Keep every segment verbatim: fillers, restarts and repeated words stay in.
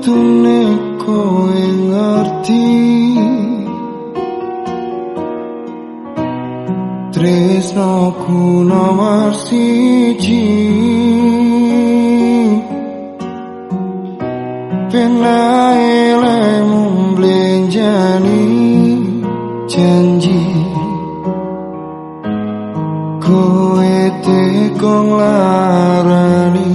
untune kowe ngerti tresnoku nomor siji penae lemu mblenjani janji kowe teko nglarani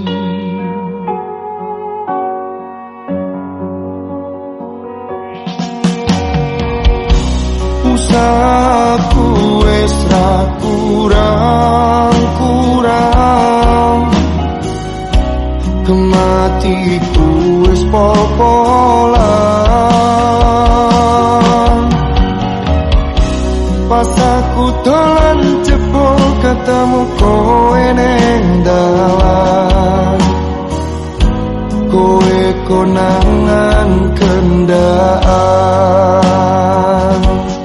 usahaku wis ra kurang-kurang kematiku wis popolan pas aku dolan jebol ketemu kowe ning dalan kowe konangan kendaan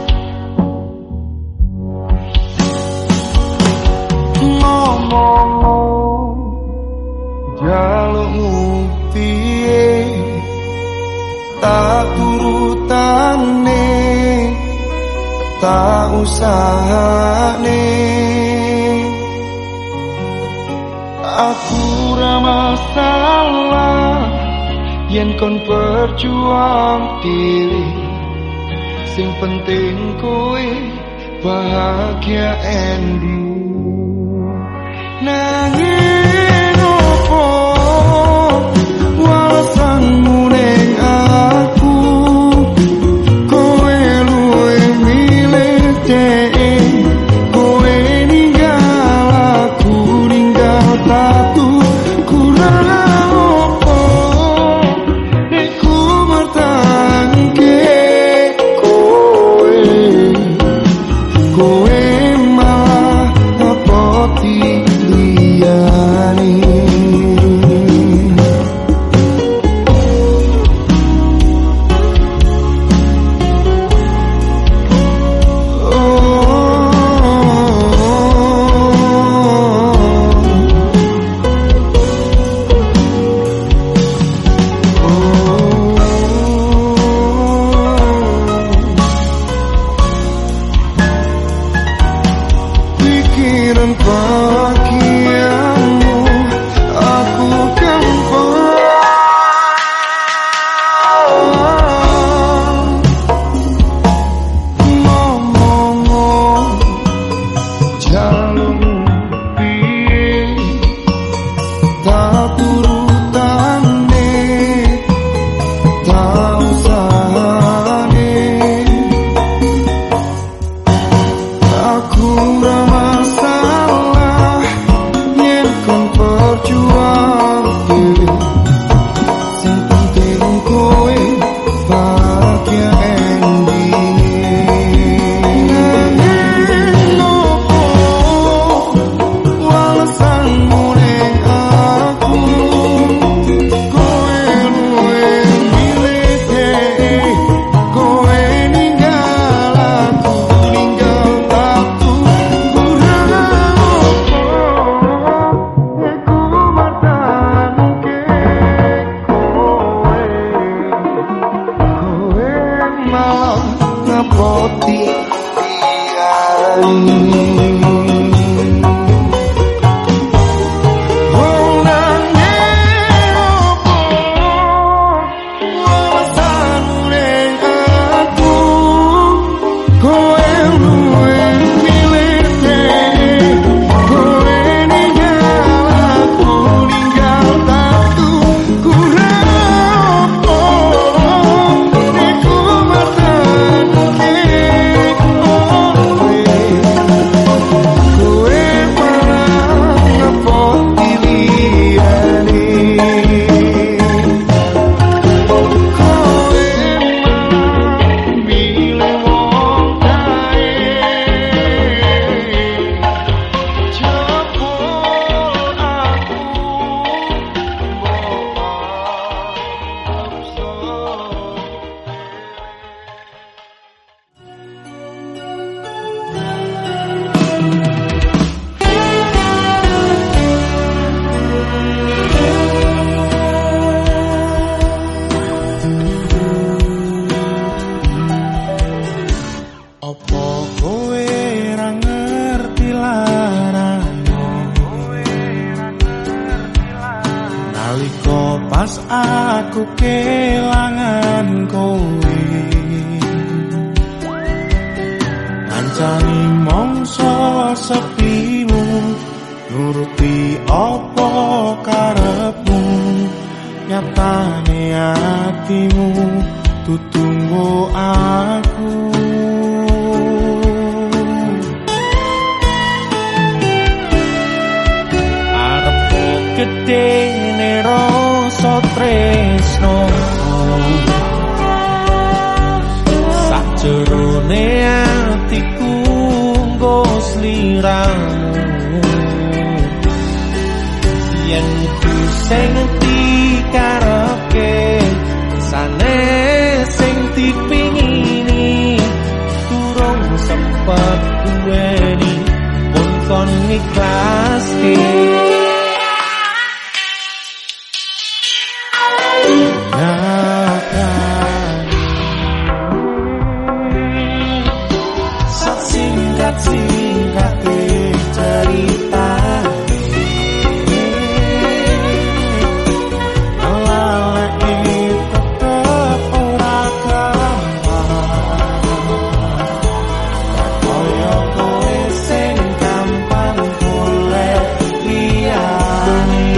ngomong jalukmu piye tak turutane tak usahane aku ra masalah yen kon berjuang diri sing penting kowe bahagia endi nanging opo walesanmu ning aku kowe luwih milih dhewe kowe ninggal aku ninggal tatu kurang opo nek ku mertangke kowe kowe malah ngepoti liyane pikiran bahagiamu aku gampang ngomong jalukmu piye tak turutane tak usahane aku ra masalah yen kon berjuang diri sing penting kowe bahagia endi nanging opo walesanmu ning aku kowe luwih milih dhewe kowe ninggal aku ninggal tatu kurang opo nek ku matangke kowe kowe malah ngepoti liyane pas aku kelangan kowe ngancani mongso sepimu nuruti apa karepmu nyatane atimu tutunggu aku arepku gede rasa tresno sakjerone atiku nggo sliramu yen ku sing dikarepke sane sing dipingini durung sempet duweni pun kon ikhlaske singkat-singkat cerita ngelalek tetep ora gampang kaya kowe sing gampang golek liyane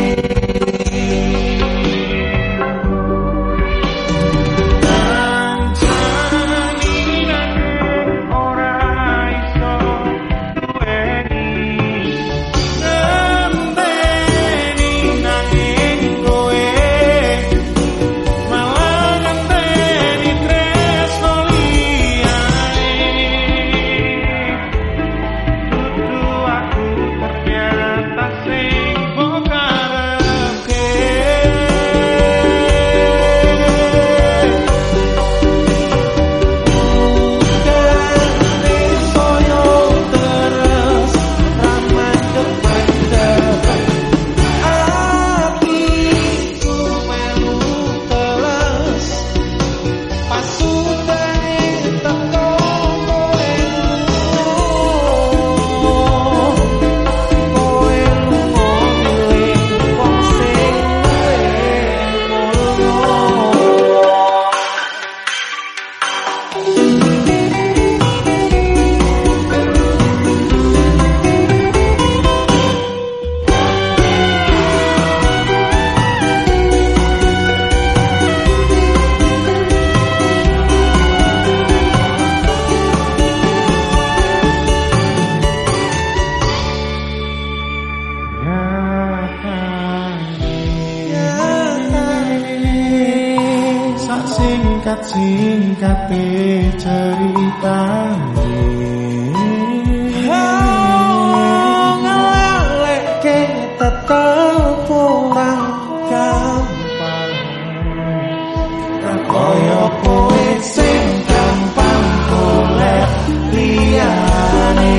singkat-singkat ceritane oh ngelalek tetep ora gampang kaya kowe sing gampang golek liyane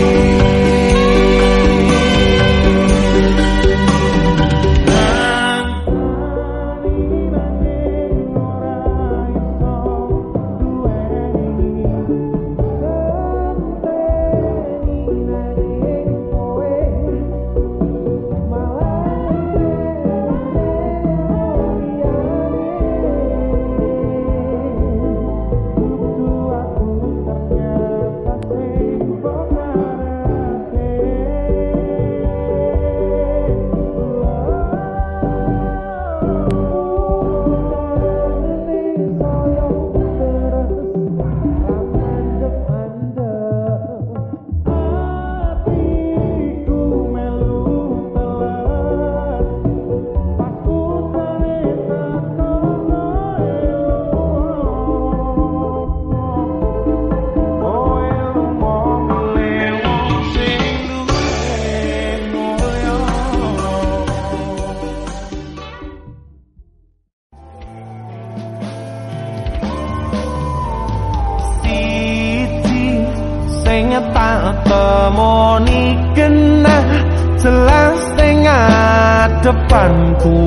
tak temoni kena jelas tengah depanku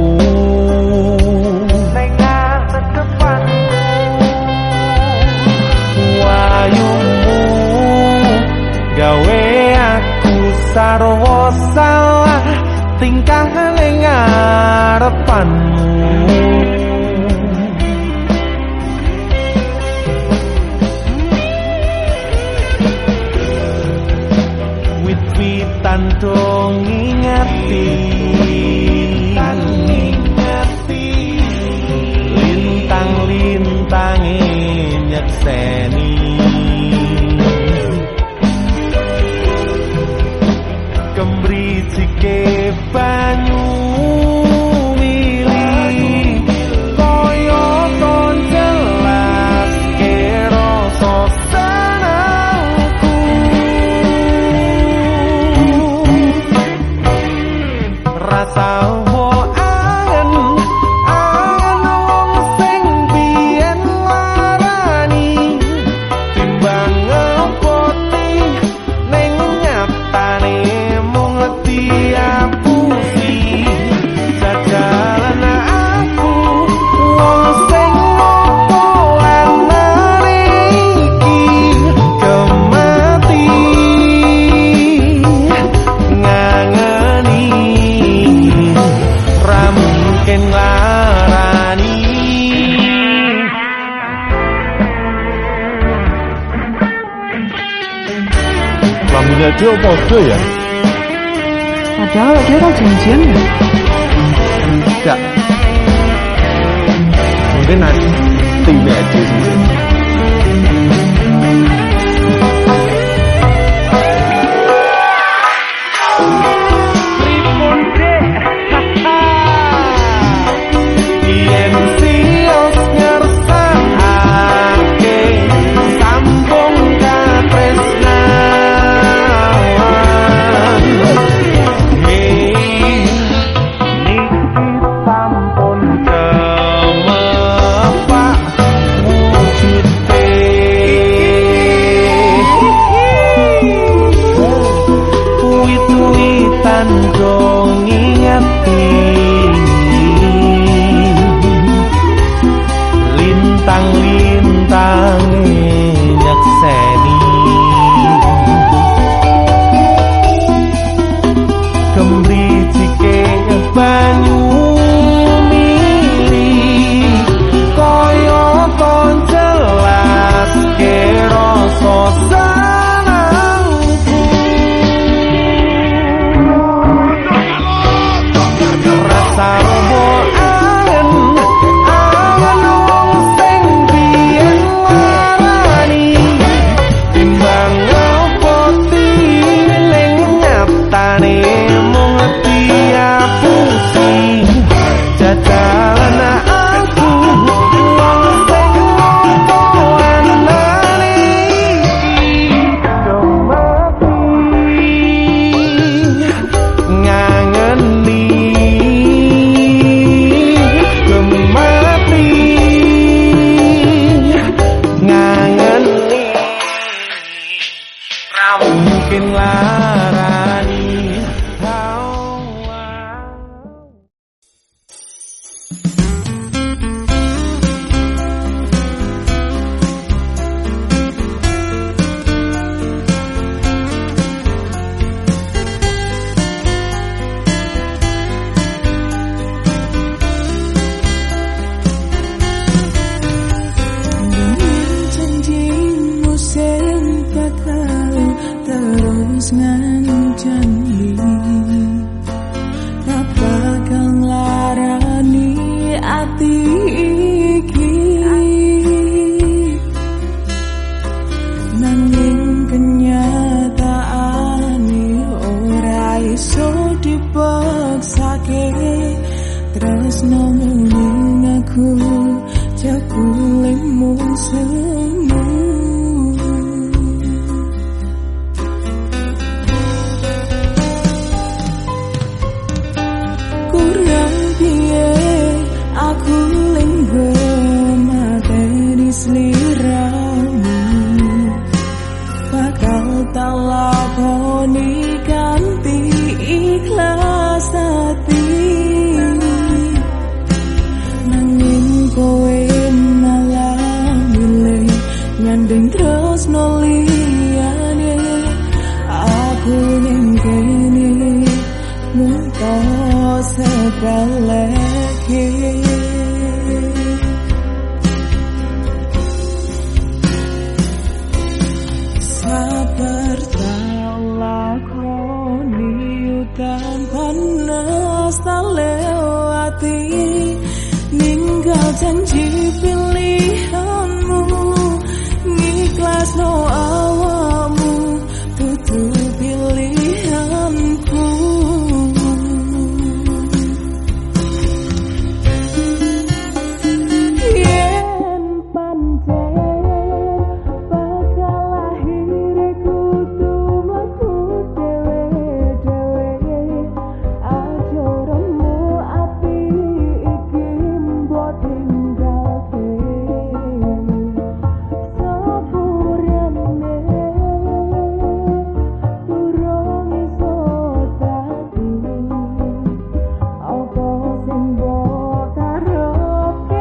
tengah depanku wayumu gawe aku sarwa salah tingkah ning ngarepanmu. Wit-witan dong ngingati, lintang-lintange nyekseni. Kemricike banyu mili kaya ton jelas kero senengku. Rasa wo angen angen wong sing biyen larani timbang ngepoti ning nyatane diapusi jajalan aku wong sing ngopo anane iki kemati ngangeni ra mungkin larani. Lagunya dia podo ya? Padahal dia kan janjian ya? Enggak. Mungkin nanti tinggal aja sih. Dong ingati lintang-lintang nyekseni kemricike banyu mili kaya ton jelas kero senengku. Rasa wo angen angen wong sing biyen larani timbang ngepoti ning nyatane mung diapusi jajalan aku wong sing ngopo anane iki kemati ngangeni mungkin larani. Janjimu sing bakal terus ngancani ra bakal nglarani ati iki nanging kenyataane ora iso dipaksake tresno ning aku jakulemu semu. Kurang piye aku linggo materi sliramu bakal tak lakoni kanthi ikhlas hati nanging kowe malah milih baleke sabar tak lakoni udan panas tak lewati ninggal janji pilihanmu ngikhlas no awakmu tutu pilihanku yen pancen bakal lahir kudu mlaku dhewe-dhewe aja remu ati iki mbok tinggalke sapurane durung iso dadi apa sing mbok karepke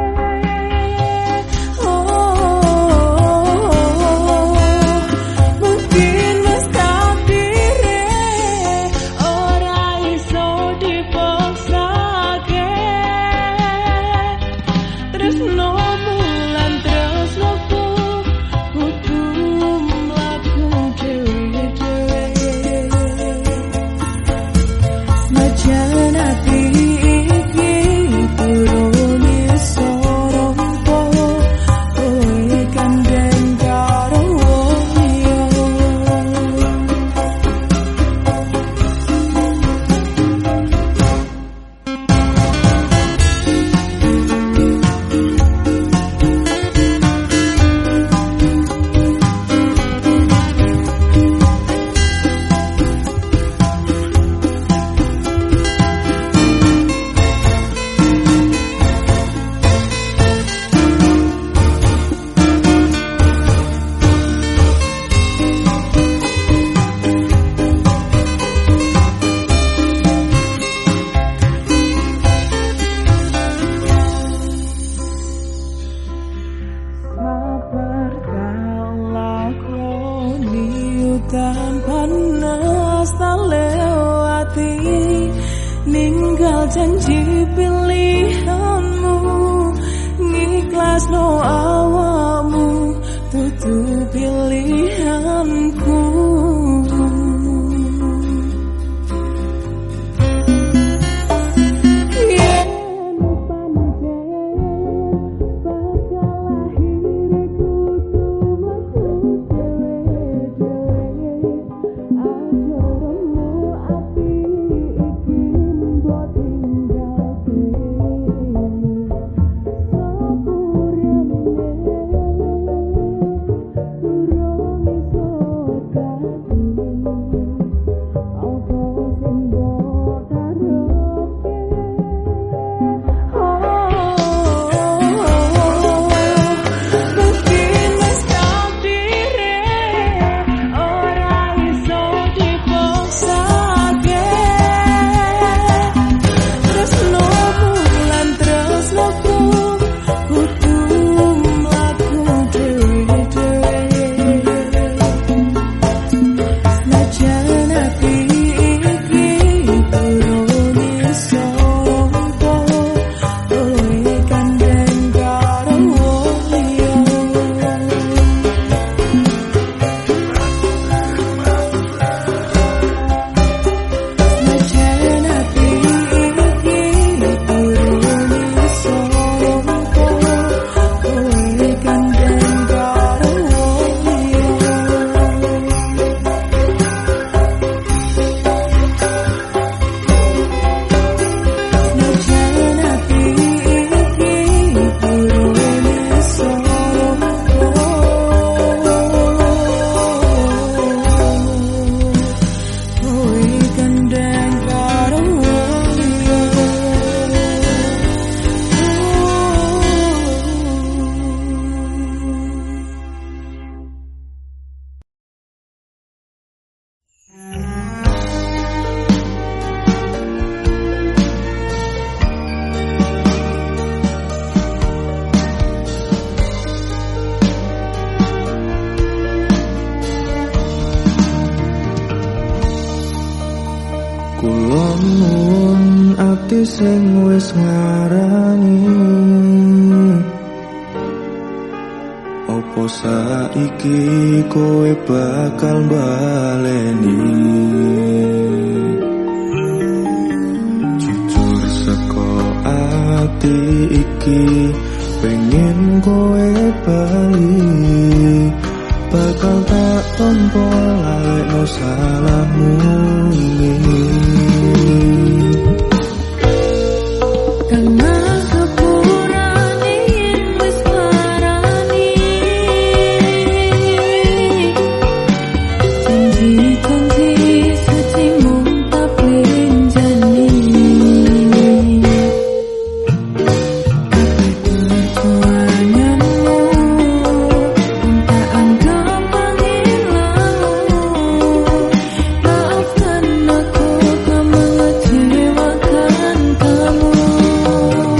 mungkin wis takdire ora iso dipaksake tresno mulan tresnoku kudu mlaku dhewe-dhewe senajan ati iki durung iso rompo kowe kandhen karo wong liya sabar tak lakoni udan panas tak lewati ninggal janji pilihanmu ngikhlas no awakmu tutu pilihanku yen pancen bakal lahir kudu mlaku dhewe-dhewe aja remu ati iki mbok tinggalke sapurane durung sing wis ngarani. Opo saiki kowe bakal baleni? Jujur saka ati iki pengen kowe bali, bakal tak tompo lalekno salahmu ini. Maafkan aku, tak mengecewakan kamu.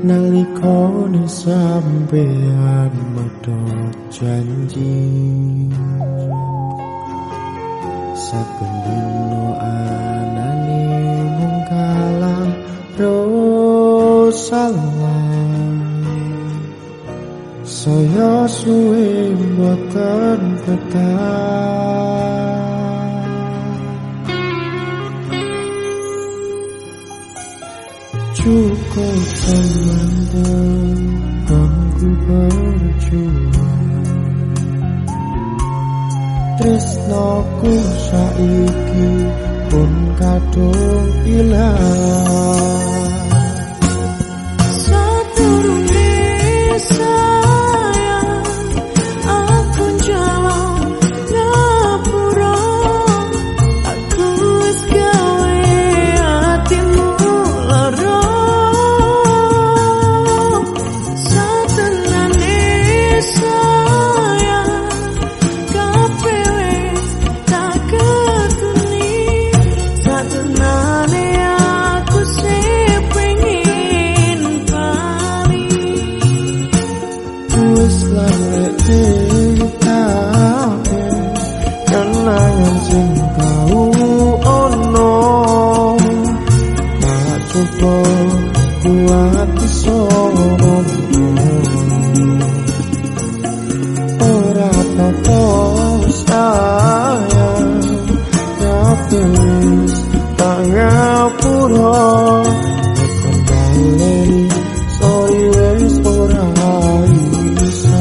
nalikane sampeyan medhot janji saben dina anane mung kalah salah saya suwe mboten betah cukup teman bangku berjuang tresnoku saiki pun kadung ilang kenangan sing kau ono tak coba buat disorong ora apa-apa sayang kabeh tak ngapura tekan baleri sorry wis ora bisa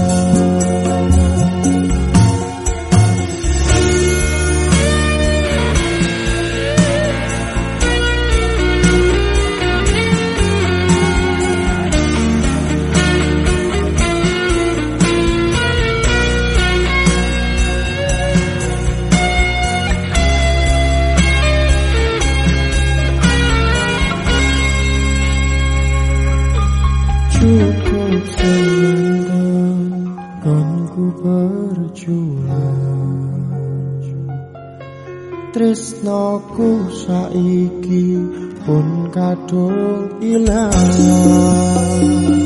cukup sementara kan ku berjuang tresnoku saiki pun kadung ilang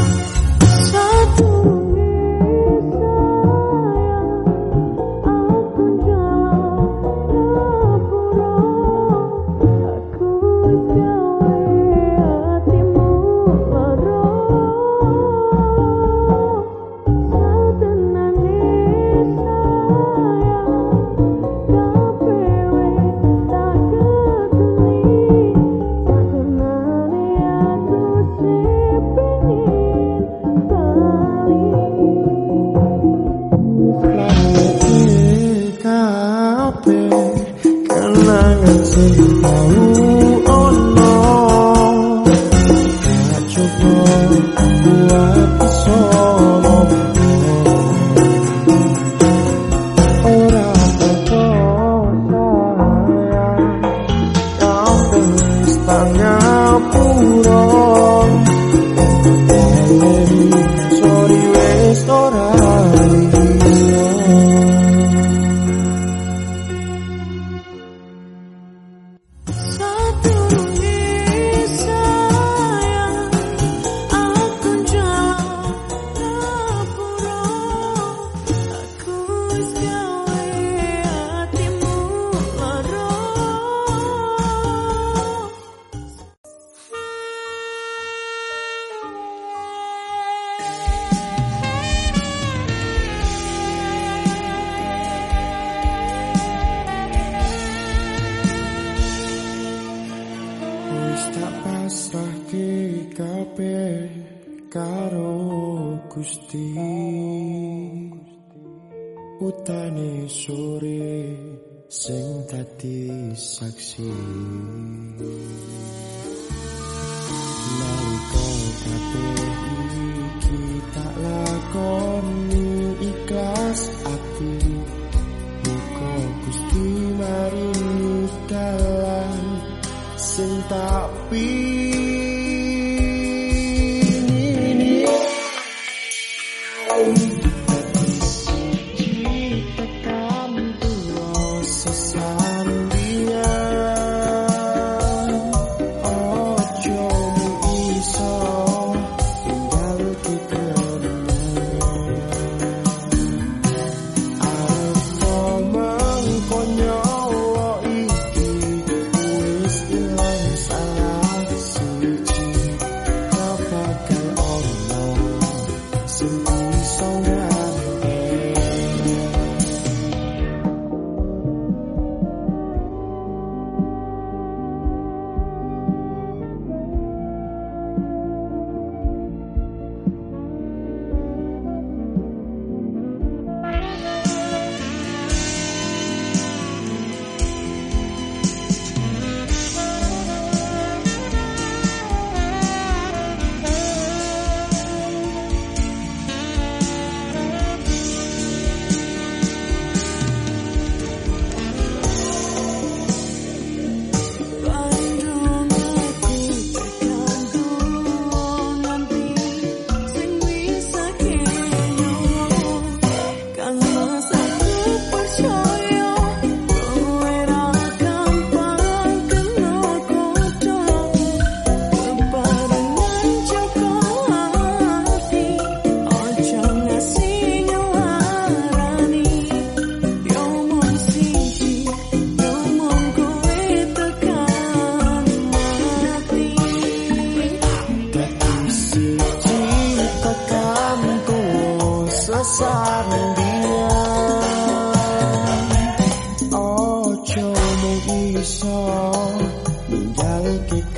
kenangan sing tau ono tak coba buat disolong ora apa-apa sayang kabeh wis tak ngapura sorry wis ora tak pasrahke kabeh karo Gusti utane sore sing dadi saksi nalika kabeh iki tak lakoni ikhlas ati muga Gusti maringi dalan sing tak pingini tekan tuwa sesandingan ojo iso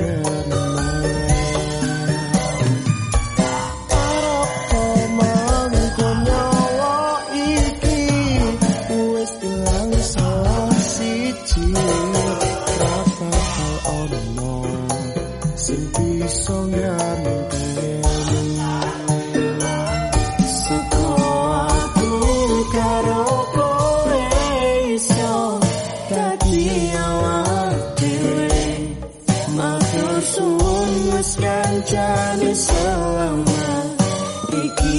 Kancane selama iki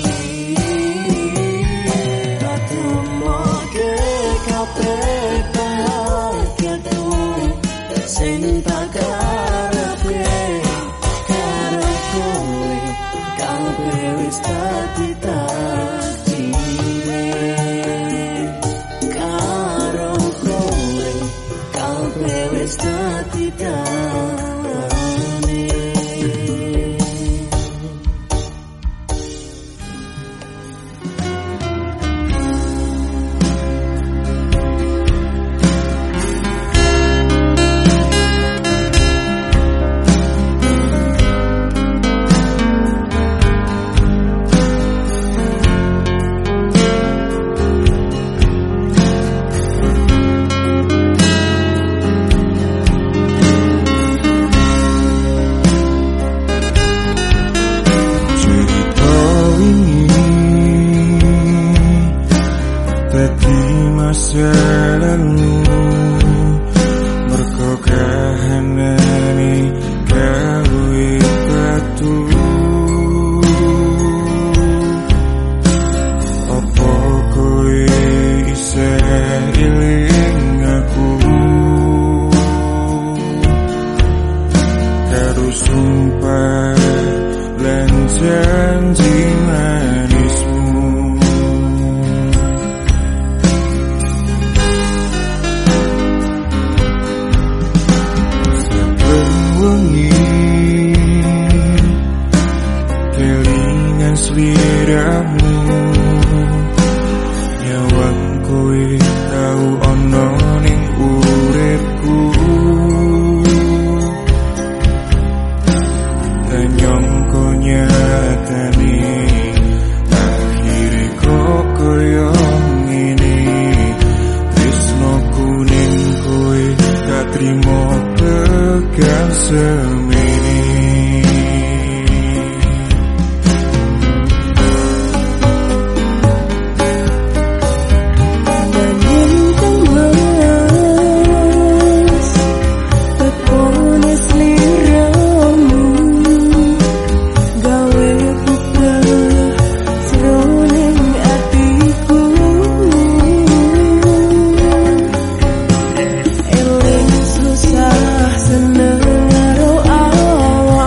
katemoke kabeh bahagiaku sing tak karepe karo kowe kabeh wis dadi takdire karo kowe kabeh wis dadi takdire. Selalu mergo kahanane gawe batu apa kowe isih eling aku karo sumpah lan janji manismu. Kelingan sliramu nyawang kowe tau ana ning uripku lan nyangka nyatane akhire kok koyo ngene tresnoku ning kowe gak trimo tekan semene. Seneng karo awak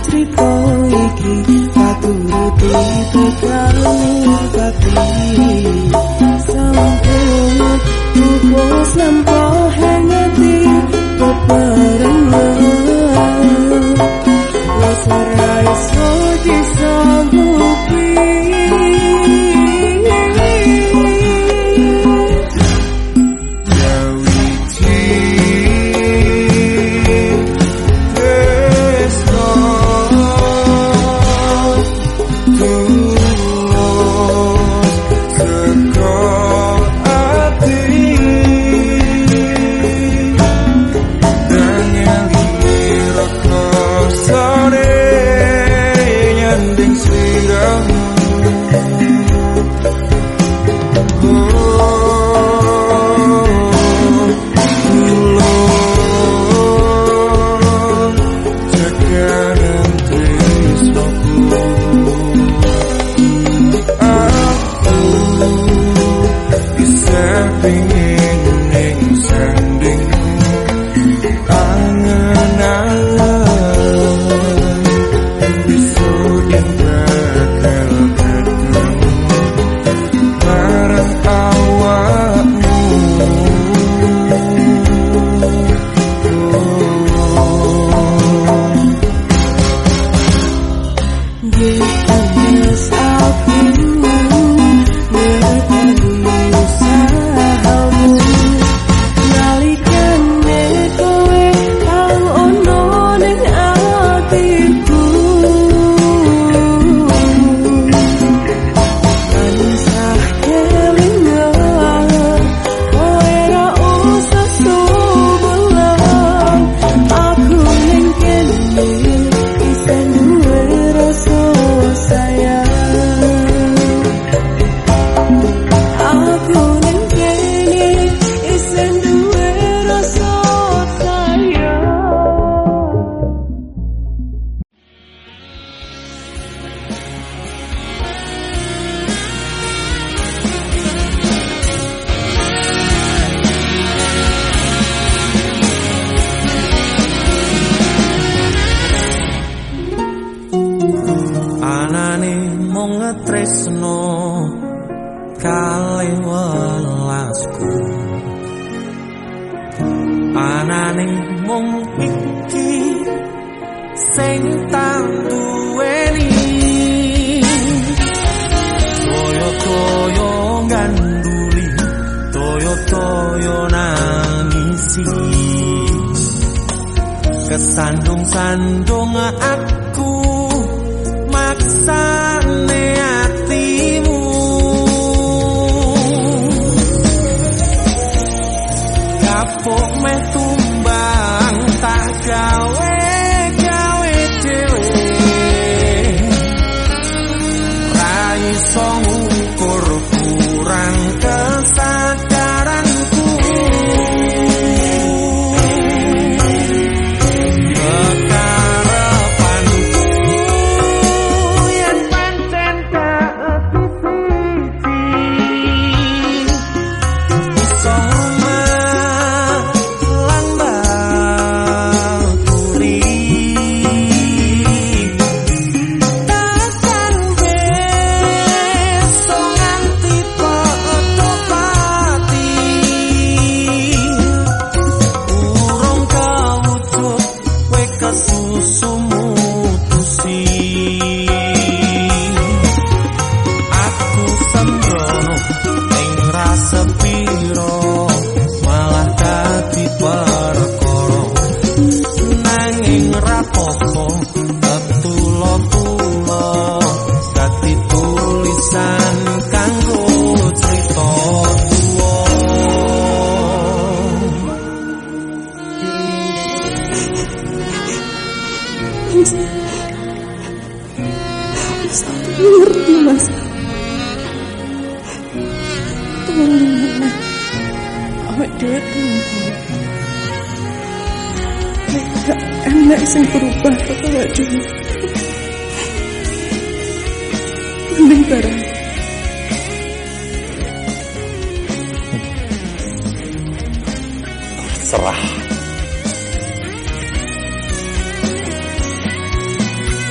crita iki katuruti tekan pati sampun tupos lampa hangati peperangan wis ora iso disanggupi Sandung-sandung aku maksane atimu kapok meh tumbang tak gawe gawe dhewe ra iso ngukur kurang kesadaranku ngerti mas, tolong awak dewe tolong gak enak sing berubah kata awak dewe mending barang serah.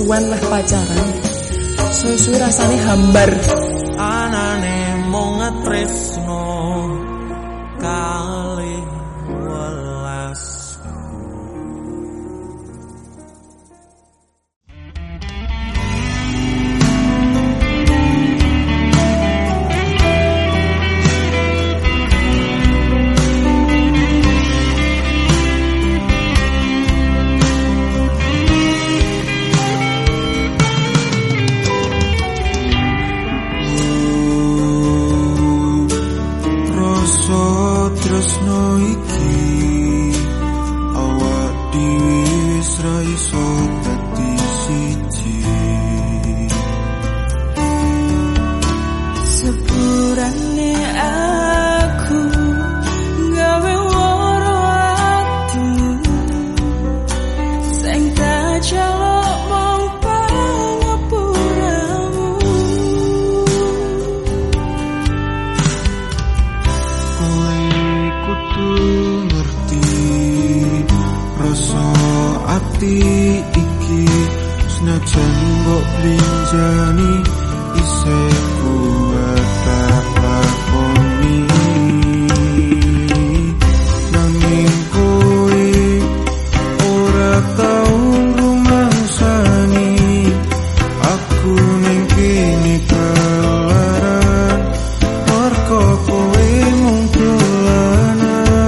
suwe-suwen meh pacaran. Suwe-suwe rasane hambar. Anane mung tresno kali welas. Tresno iki awak dhewe wis ra iso dadi siji. Sepurane aku gawe waro ati sing tak jaluk mung pangapuramu. Rasa ati iki senajan mbok blinjani isih kuat tak lakoni. Nanging kowe ora tau rumangsani aku ning kene kelaran mergo kowe mung dolanan.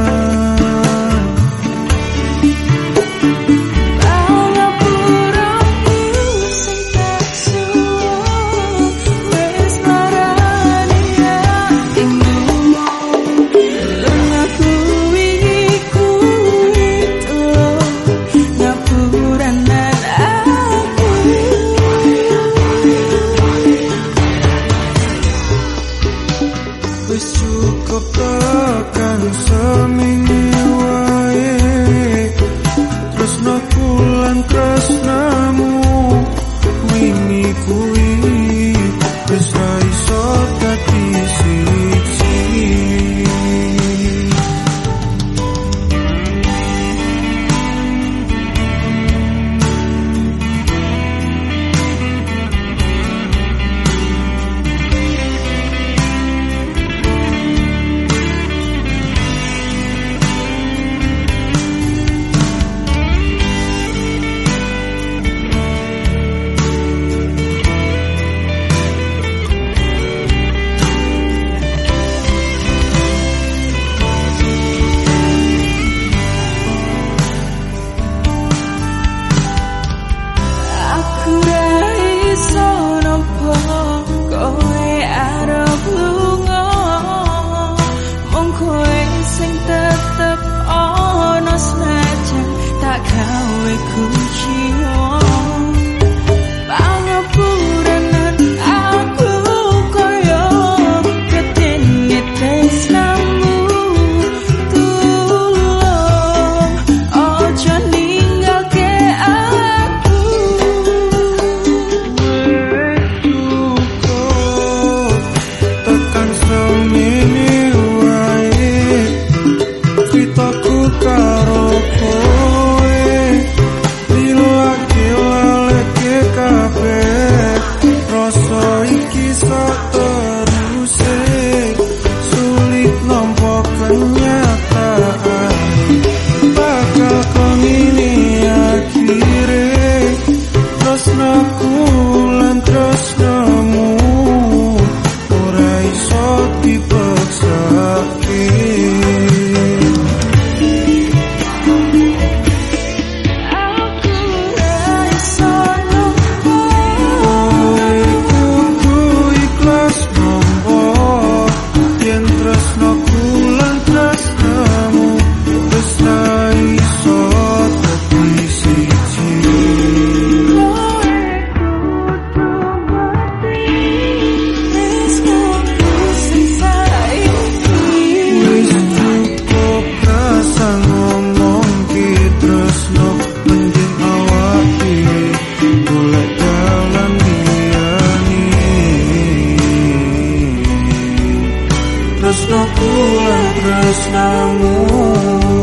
tresnaku lan tresnamu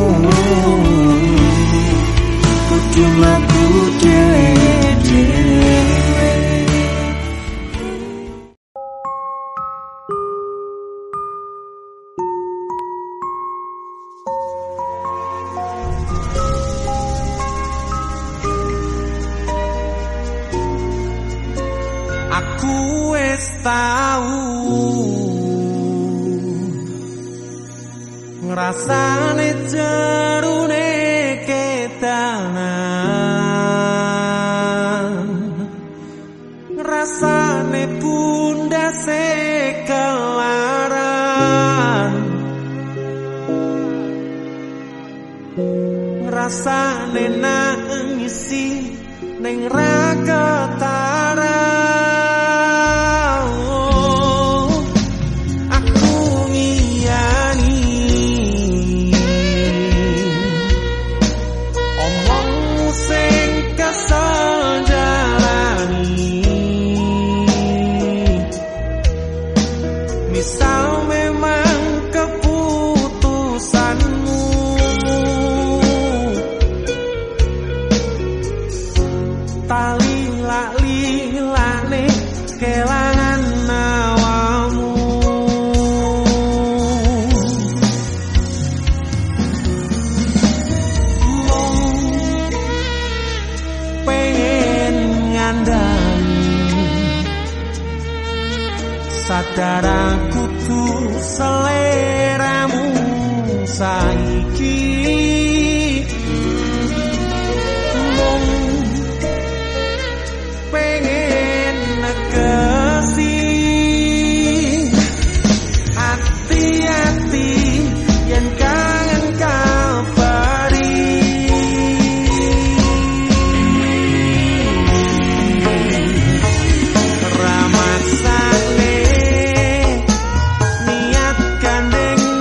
kudu laku dhewe-dhewe. wis tau ngrasane jerune kedanan, ngrasane pundase kelaran, ngrasane nangisi ning ra ketara. Misal memang keputusanmu tali lak-lilane kelangan nawamu, mung pengen ngandani sadar aku tuh seleramu saiki, mung pengen negesi hati-hati yen kangen kabari. Ramaksane niat gandeng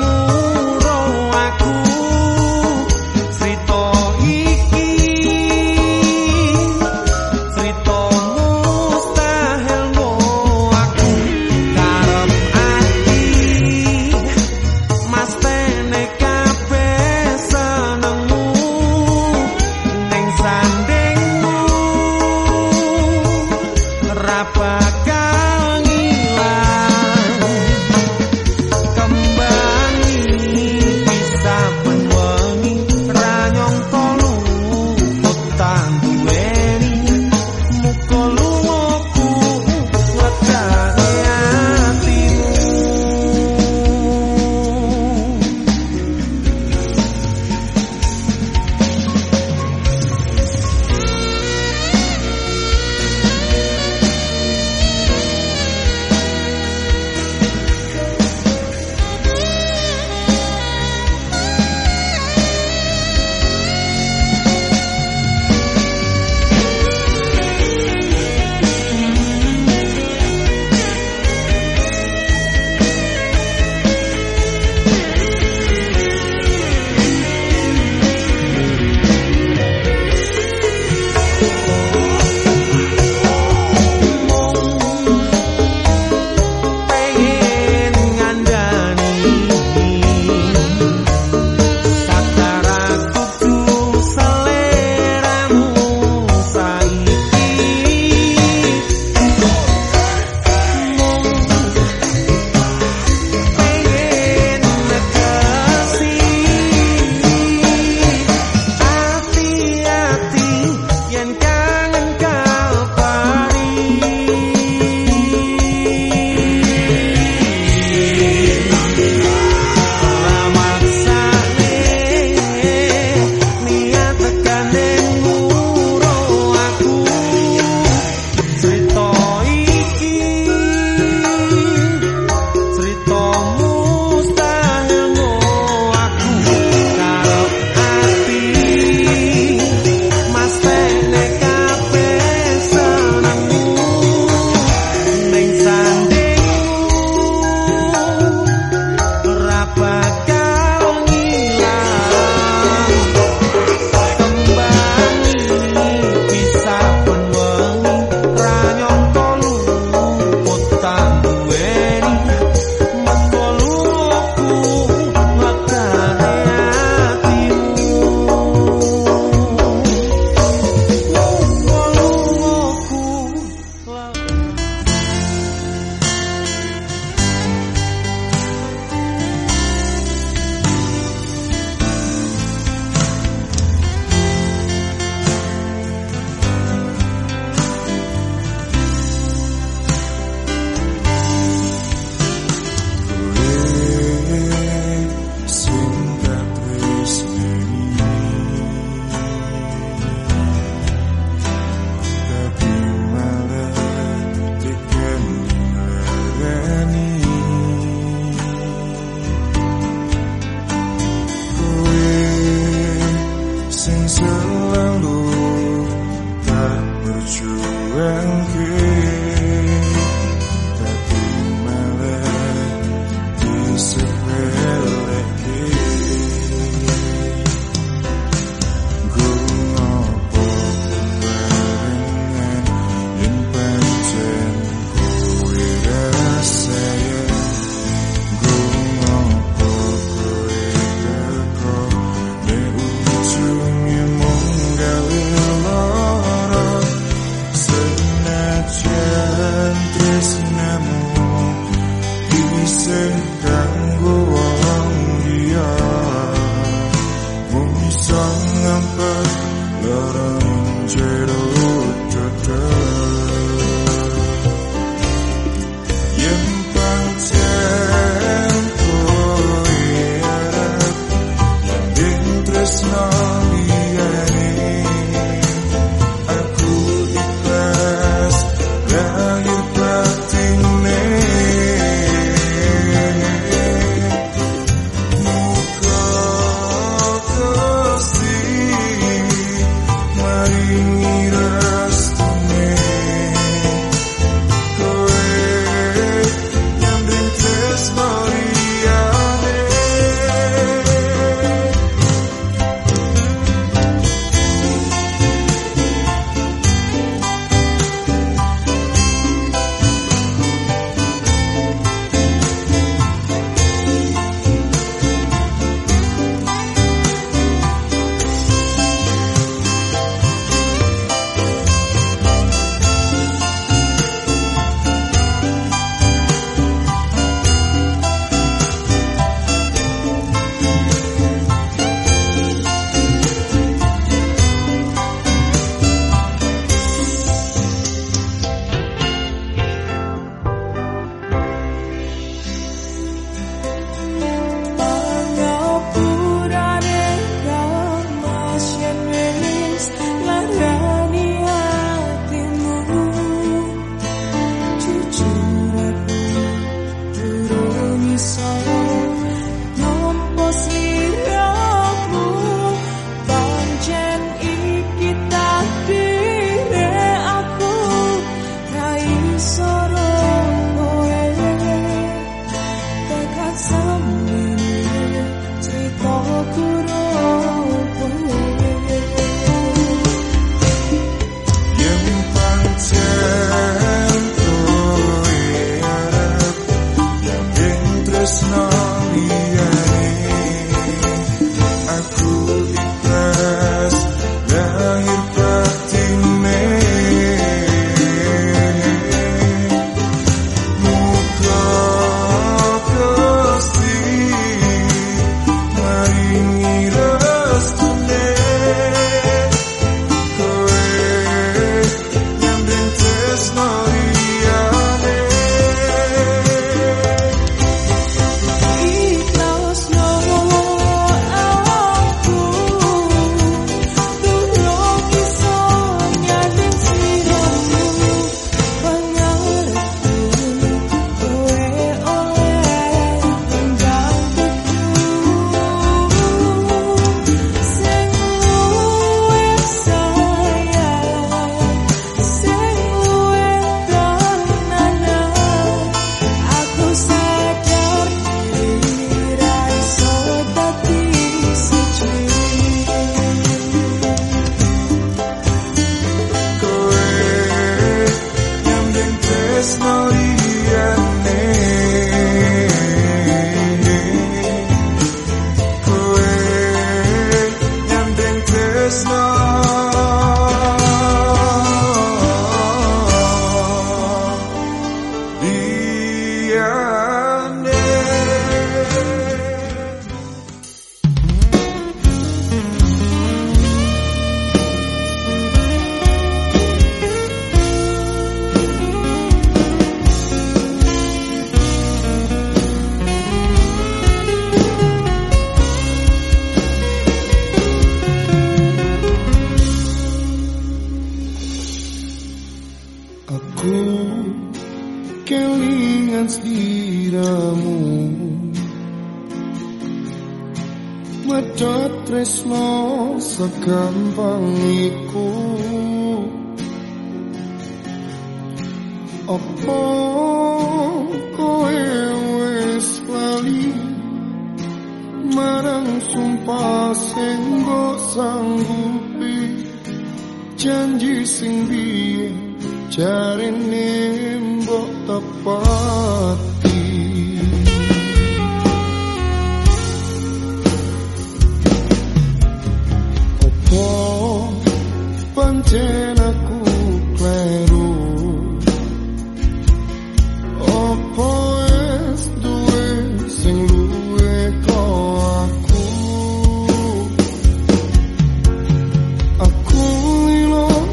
Medhot tresno segampang iku. Apa kowe wis lali marang sumpah sing mbok sanggupi, janji sing biyen jarene mbok tepati. Pancen aku kleru, opo es duwe sing luwe ko aku. Aku lilo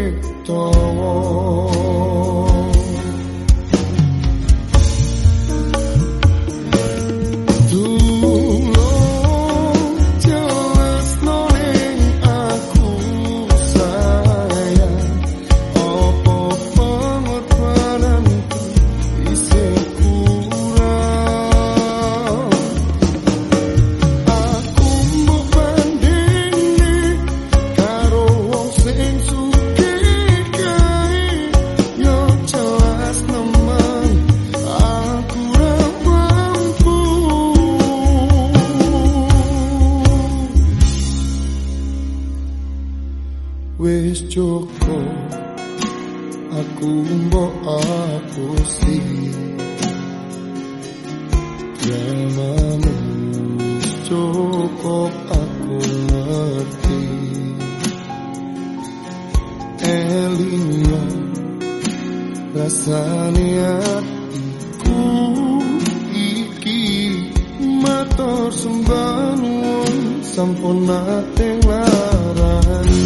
Wis cukup aku mbok apusi dramamu, wis cukup aku ngerti elingo rasane atiku iki matur sembah nuwun sampun nate nglarani.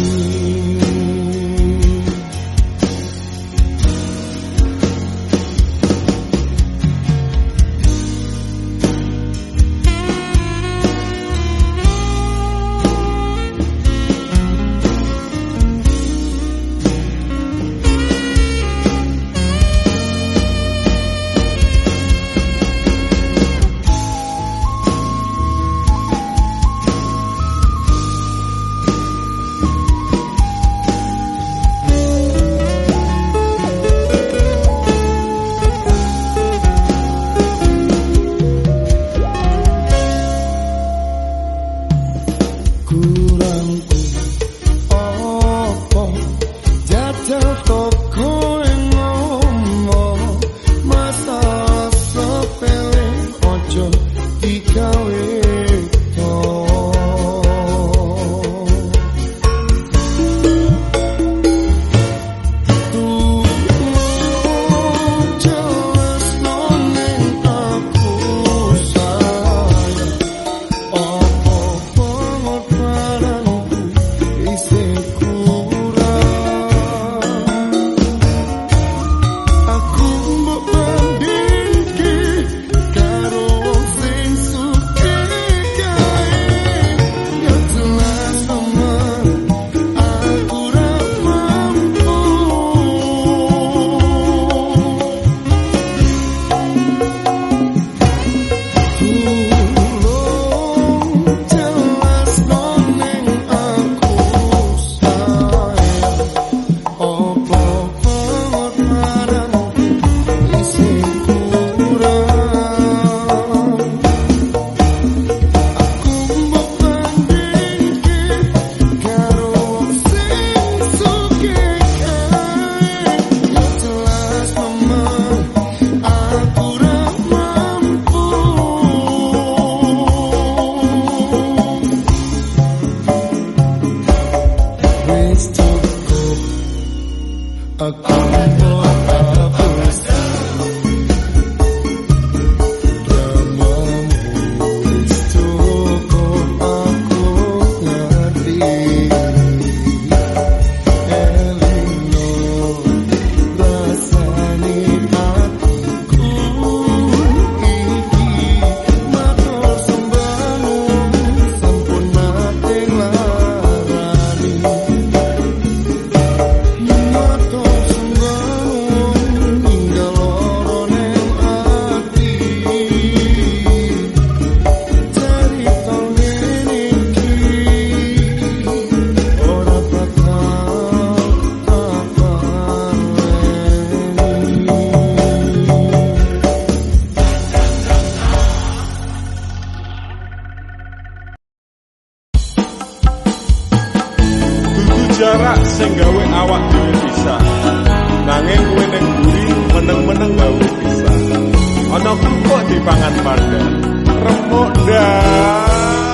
Jarak sing gawe awak dhewe pisah. Nanging kowe ning mburi meneng-meneng gawe pisah. Ana kok dipangan panda. Remuk dah.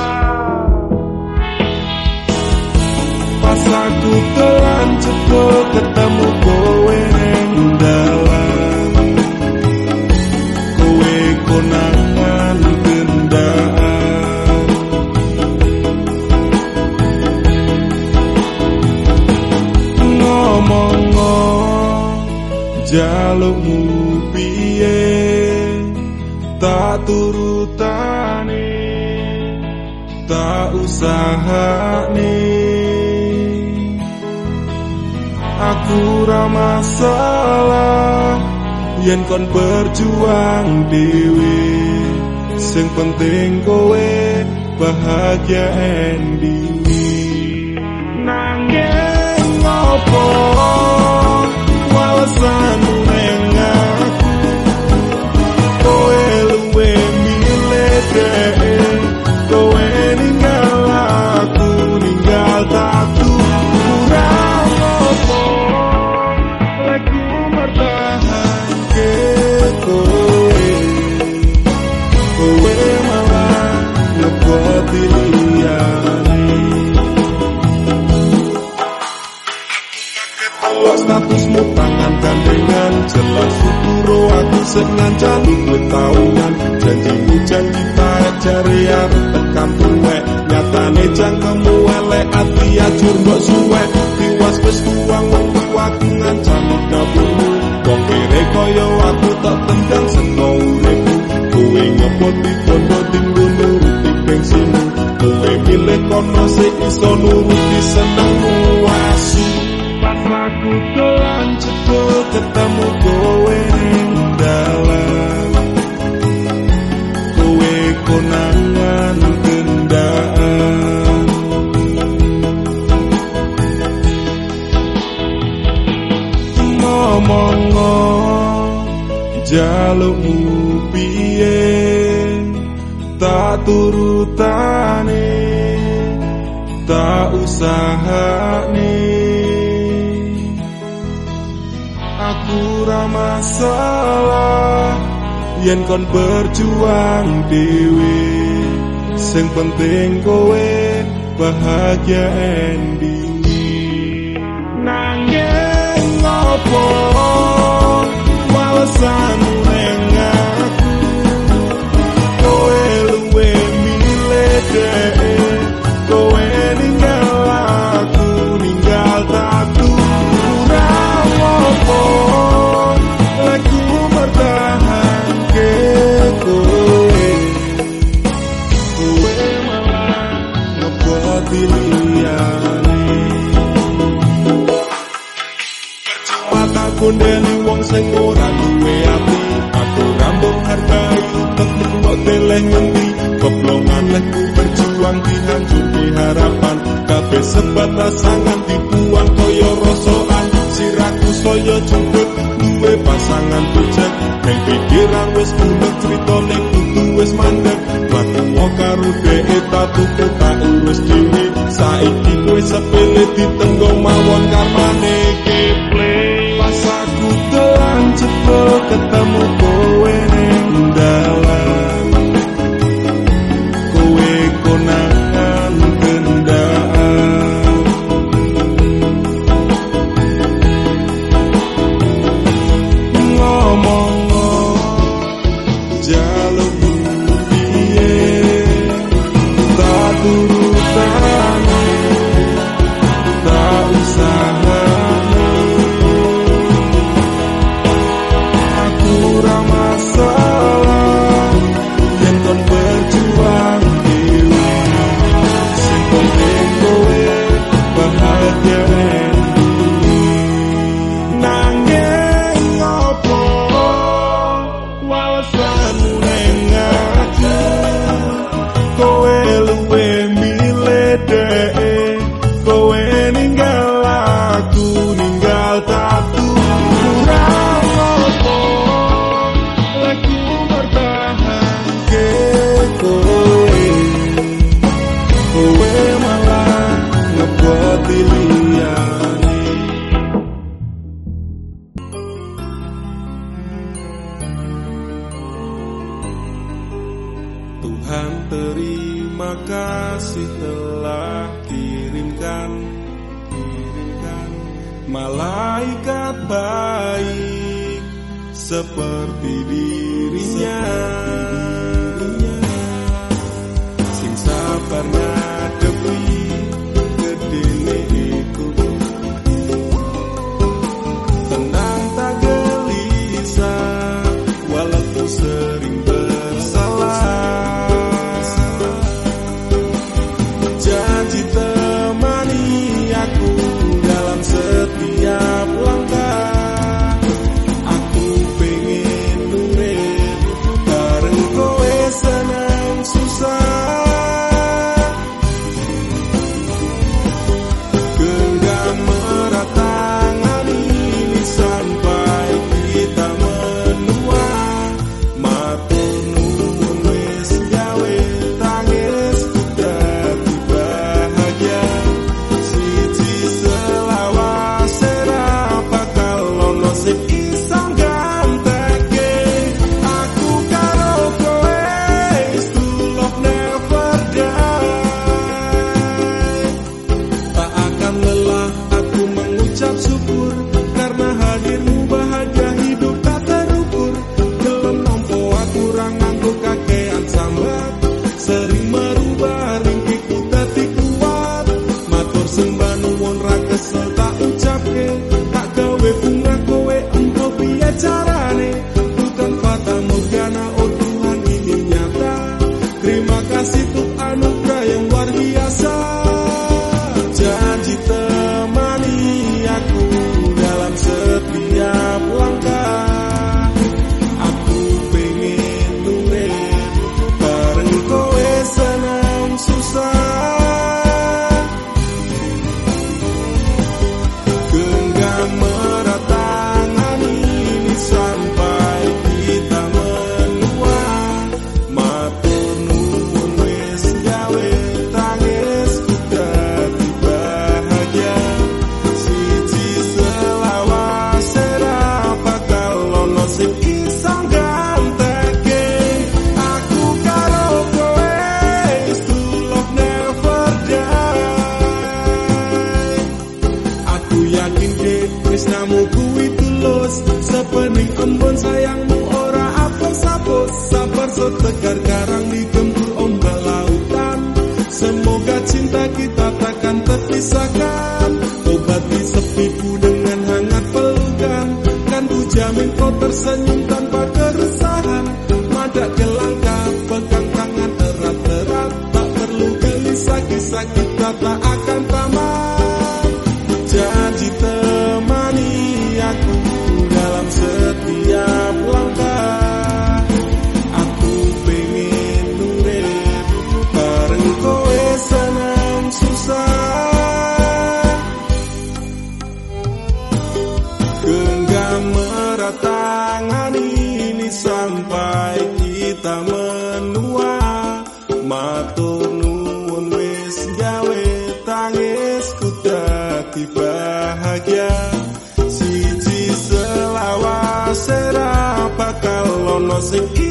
Pas aku kelan cepet ketemu kowe ning dalan. Kowe konangan gendaan. Ngomong jalukmu piye tak turutane tak usahane aku ra masalah yen kon berjuang dhewe sing penting kowe bahagia endingi nanging ngopo walesanmu neng aku kowe luwe milih dhewe kowe ninggal aku ninggal tatu kurang ngopo lagu bertahan ke kowe kowe malah ngeboti liyane kalau statusmu tangan gandengan jelas syukuro aku sing ngancani kowe tahunan janjimu janji taek jare arep tekan tuwek nyatane cangkemmu elek ati ajur mbok suwek tiwas wis tuwang wong tuaku ngancani dapurmu wong kere kaya aku tak tendang seno uripku kowe ngepoti bondo tinggo nuruti bensinmu kowe milih kono sing iso nuruti senengmu asu pas aku dolan cepet ketemu kowe ning dalan kowe konangan kendaan ngomong jalukmu piye tak turutane tak usahane aku ra masalah yen kon berjuang dhewe sing penting kowe bahagia endingi nanging ngopo walesanmu neng aku kowe luwe milih dhewe kowe ninggal aku ninggal tatu kurang ngopo lagu bertahan ke kowe kowe malah ngeboti liyane percuma tak kondeni wong sing ora duwe ati aku rambung hargai tetep kok deleng ngendi keblongan leku berjuang dihancurke harapan kabeh sebatas sangan dibuang kaya rosokan siraku saya jemput duwe pasangan bujang ning pikiran wis bulet critane kudu wis mandek mati karo dhek tatu tak urus dhewe saiki kowe sepele ditenggo mawon karmane keple pas aku dolan cepet ketemu kowe ning dalan kowe konangan kendaan ngomong jalukmu piye tak turutane tak usahane aku ra masalah yen kon berjuang dhewe sing penting kowe bahagia nanging ngopo walesanmu neng aku kowe luwe milih dhewe kowe ninggal aku ninggal tatu kurang ngopo lagu bertahan ke kowe kowe malah ngeboti liyane Tuhan terima kasih telah kirimkan kirimkan malaikat baik seperti dirinya sing sabar ngadepi gedene iku tenang tak genggam erat tangan ini sampai kita menua. Matur nuwun wis gawe tangisku dadi bahagia. Siji selawase ra bakal ono sing iso ganteke. Aku karo kowe is to love never die. Aku yakin dek tresnamu kuwi tulus, sepening embun sayangmu ora apes-apes. Sabar setegar karang digempur ombak lautan. Semoga cinta kita takkan terpisahkan. Obati sepiku dengan hangat pelukan. Kan ku jamin kau tersenyum tanpa keresahan. Madak gelangkah pegang tangan erat-erat. Tak perlu gelisah, kisah kita tak akan tamat. Janji temani aku dalam setiap langkah. Aku pengen urip bareng kowe senang susah. Genggam erat tangan ini sampai kita menua. Matur nuwun wis gawe tangisku dadi bahagia. Siji selawase ra bakal ono sing